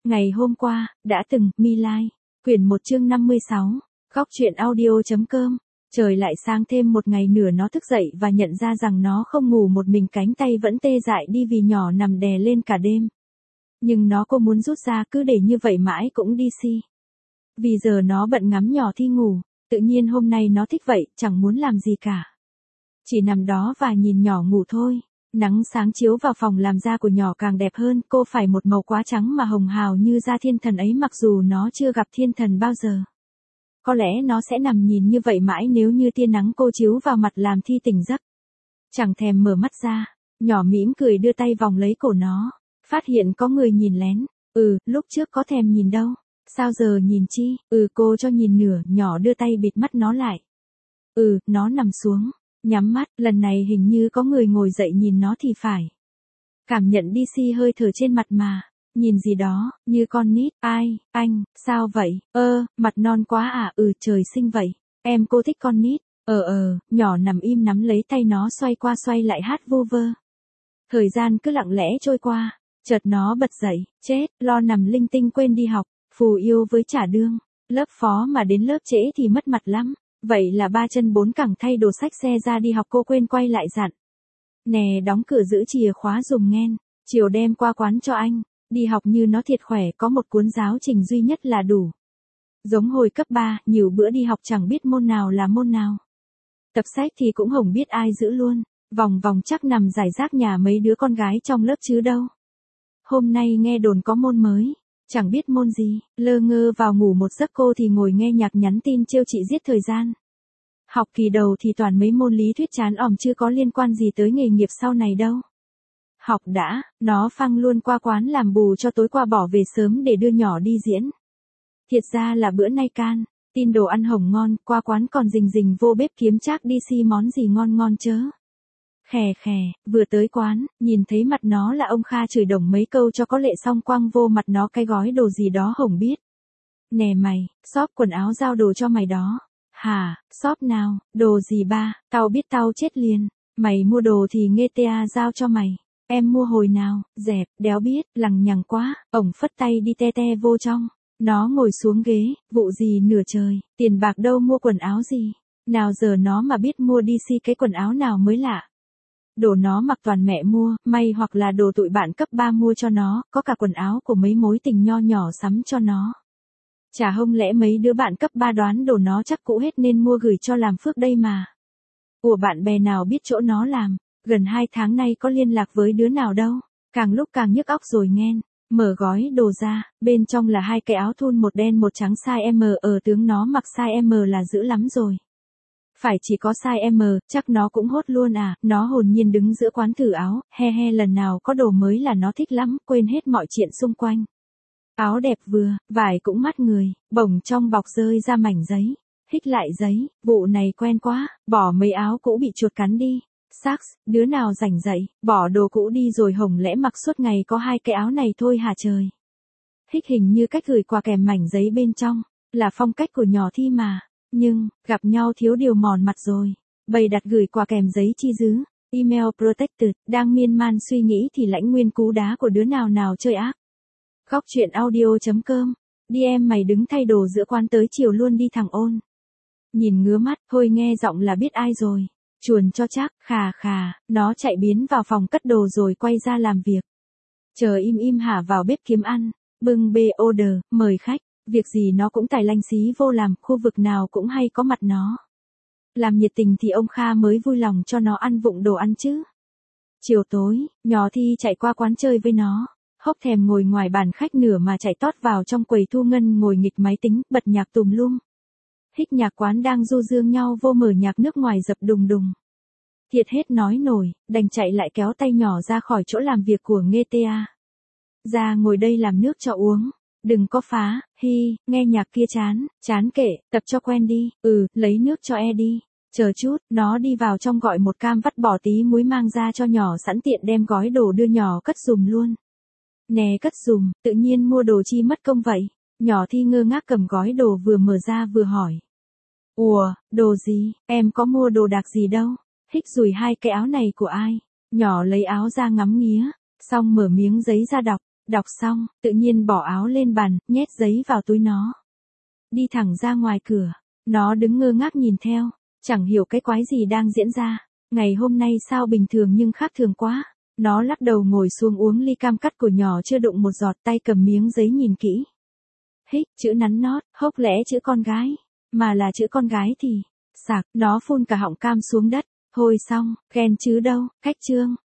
Ngày hôm qua, đã từng, My Lai. Quyển 1 chương 56. Góc truyện audio.com. Trời lại sáng thêm một ngày nữa nó thức dậy và nhận ra rằng nó không ngủ một mình, cánh tay vẫn tê dại đi vì nhỏ nằm đè lên cả đêm. Nhưng nó cô muốn rút ra, cứ để như vậy mãi cũng đi si. Vì giờ nó bận ngắm nhỏ Thi ngủ, tự nhiên hôm nay nó thích vậy, chẳng muốn làm gì cả. Chỉ nằm đó và nhìn nhỏ ngủ thôi. Nắng sáng chiếu vào phòng làm da của nhỏ càng đẹp hơn, cô phải một màu quá trắng mà hồng hào như da thiên thần ấy mặc dù nó chưa gặp thiên thần bao giờ. Có lẽ nó sẽ nằm nhìn như vậy mãi nếu như tia nắng cô chiếu vào mặt làm Thi tỉnh giấc. Chẳng thèm mở mắt ra, nhỏ mỉm cười đưa tay vòng lấy cổ nó, phát hiện có người nhìn lén. Lúc trước có thèm nhìn đâu, sao giờ nhìn chi? Cô cho nhìn nửa, nhỏ đưa tay bịt mắt nó lại. Nó nằm xuống, nhắm mắt, lần này hình như có người ngồi dậy nhìn nó thì phải. Cảm nhận đi si hơi thở trên mặt mà, nhìn gì đó, như con nít. Ai, anh, sao vậy? Mặt non quá à? Trời xinh vậy. Em cô thích con nít. Nhỏ nằm im nắm lấy tay nó xoay qua xoay lại hát vu vơ. Thời gian cứ lặng lẽ trôi qua, chợt nó bật dậy, chết, lo nằm linh tinh quên đi học, phù yêu với trả đương. Lớp phó mà đến lớp trễ thì mất mặt lắm. Vậy là 3 chân 4 cẳng thay đồ sách xe ra đi học, cô quên quay lại dặn. Nè, đóng cửa giữ chìa khóa dùng nghen, chiều đem qua quán cho anh. Đi học như nó thiệt khỏe, có một cuốn giáo trình duy nhất là đủ. Giống hồi cấp 3, nhiều bữa đi học chẳng biết môn nào là môn nào. Tập sách thì cũng hổng biết ai giữ luôn, vòng vòng chắc nằm rải rác nhà mấy đứa con gái trong lớp chứ đâu. Hôm nay nghe đồn có môn mới, chẳng biết môn gì, lơ ngơ vào ngủ một giấc cô thì ngồi nghe nhạc nhắn tin trêu chị giết thời gian. Học kỳ đầu thì toàn mấy môn lý thuyết chán òm chưa có liên quan gì tới nghề nghiệp sau này đâu. Học đã, nó phăng luôn qua quán làm bù cho tối qua bỏ về sớm để đưa nhỏ đi diễn. Thiệt ra là bữa nay can, tin đồ ăn hổng ngon, qua quán còn rình rình vô bếp kiếm chác đi si món gì ngon ngon chớ. Khè khè, vừa tới quán, nhìn thấy mặt nó là ông Kha chửi đồng mấy câu cho có lệ xong quăng vô mặt nó cái gói đồ gì đó hổng biết. Nè mày, shop quần áo giao đồ cho mày đó. Hả, shop nào, đồ gì ba, tao biết tao chết liền. Mày mua đồ thì nghe tea giao cho mày. Em mua hồi nào, dẹp, đéo biết, lằng nhằng quá, ổng phất tay đi te te vô trong. Nó ngồi xuống ghế, vụ gì nửa trời, tiền bạc đâu mua quần áo gì. Nào giờ nó mà biết mua đi si cái quần áo nào mới lạ. Đồ nó mặc toàn mẹ mua, may hoặc là đồ tụi bạn cấp 3 mua cho nó, có cả quần áo của mấy mối tình nho nhỏ sắm cho nó. Chả hông lẽ mấy đứa bạn cấp 3 đoán đồ nó chắc cũ hết nên mua gửi cho làm phước đây mà. Của bạn bè nào biết chỗ nó làm, gần 2 tháng nay có liên lạc với đứa nào đâu, càng lúc càng nhức óc rồi nghen. Mở gói đồ ra, bên trong là 2 cái áo thun, một đen một trắng size M, tướng nó mặc size M là dữ lắm rồi. Phải chỉ có size M, chắc nó cũng hốt luôn à, nó hồn nhiên đứng giữa quán thử áo, he lần nào có đồ mới là nó thích lắm, quên hết mọi chuyện xung quanh. Áo đẹp vừa, vải cũng mắt người, bồng trong bọc rơi ra mảnh giấy, hích lại giấy, vụ này quen quá, bỏ mấy áo cũ bị chuột cắn đi. Sax, đứa nào rảnh dậy, bỏ đồ cũ đi rồi hổng lẽ mặc suốt ngày có 2 cái áo này thôi hả trời. Hích hình như cách gửi quà kèm mảnh giấy bên trong, là phong cách của nhỏ Thi mà. Nhưng, gặp nhau thiếu điều mòn mặt rồi. Bày đặt gửi quà kèm giấy chi dứ. Email protected, đang miên man suy nghĩ thì lãnh nguyên cú đá của đứa nào nào chơi ác. Góc truyện audio.com. Đi em mày đứng thay đồ giữa quán tới chiều luôn đi thằng ôn. Nhìn ngứa mắt, thôi nghe giọng là biết ai rồi. Chuồn cho chắc, khà, nó chạy biến vào phòng cất đồ rồi quay ra làm việc. Chờ im hả vào bếp kiếm ăn, bưng bê order, mời khách. Việc gì nó cũng tài lanh xí vô làm, khu vực nào cũng hay có mặt nó. Làm nhiệt tình thì ông Kha mới vui lòng cho nó ăn vụng đồ ăn chứ. Chiều tối, nhỏ Thi chạy qua quán chơi với nó, hốc thèm ngồi ngoài bàn khách nửa mà chạy tót vào trong quầy thu ngân ngồi nghịch máy tính, bật nhạc tùm lum. Hích nhạc quán đang du dương nhau vô mở nhạc nước ngoài dập đùng đùng. Thiệt hết nói nổi, đành chạy lại kéo tay nhỏ ra khỏi chỗ làm việc của nghe tea. Ra ngồi đây làm nước cho uống. Đừng có phá, nghe nhạc kia chán kệ, tập cho quen đi, lấy nước cho đi. Chờ chút, nó đi vào trong gọi một cam vắt bỏ tí muối mang ra cho nhỏ sẵn tiện đem gói đồ đưa nhỏ cất giùm luôn. Nè cất giùm, tự nhiên mua đồ chi mất công vậy. Nhỏ Thi ngơ ngác cầm gói đồ vừa mở ra vừa hỏi. Ủa, đồ gì, em có mua đồ đạc gì đâu. Hích rủi 2 cái áo này của ai. Nhỏ lấy áo ra ngắm nghía, xong mở miếng giấy ra đọc. Đọc xong, tự nhiên bỏ áo lên bàn, nhét giấy vào túi nó. Đi thẳng ra ngoài cửa. Nó đứng ngơ ngác nhìn theo, chẳng hiểu cái quái gì đang diễn ra. Ngày hôm nay sao bình thường nhưng khác thường quá. Nó lắc đầu ngồi xuống uống ly cam cắt của nhỏ chưa đụng một giọt, tay cầm miếng giấy nhìn kỹ. Hích, chữ nắn nót, hốc lẽ chữ con gái. Mà là chữ con gái thì, sạc, nó phun cả họng cam xuống đất. Thôi xong, khen chứ đâu, khách trương.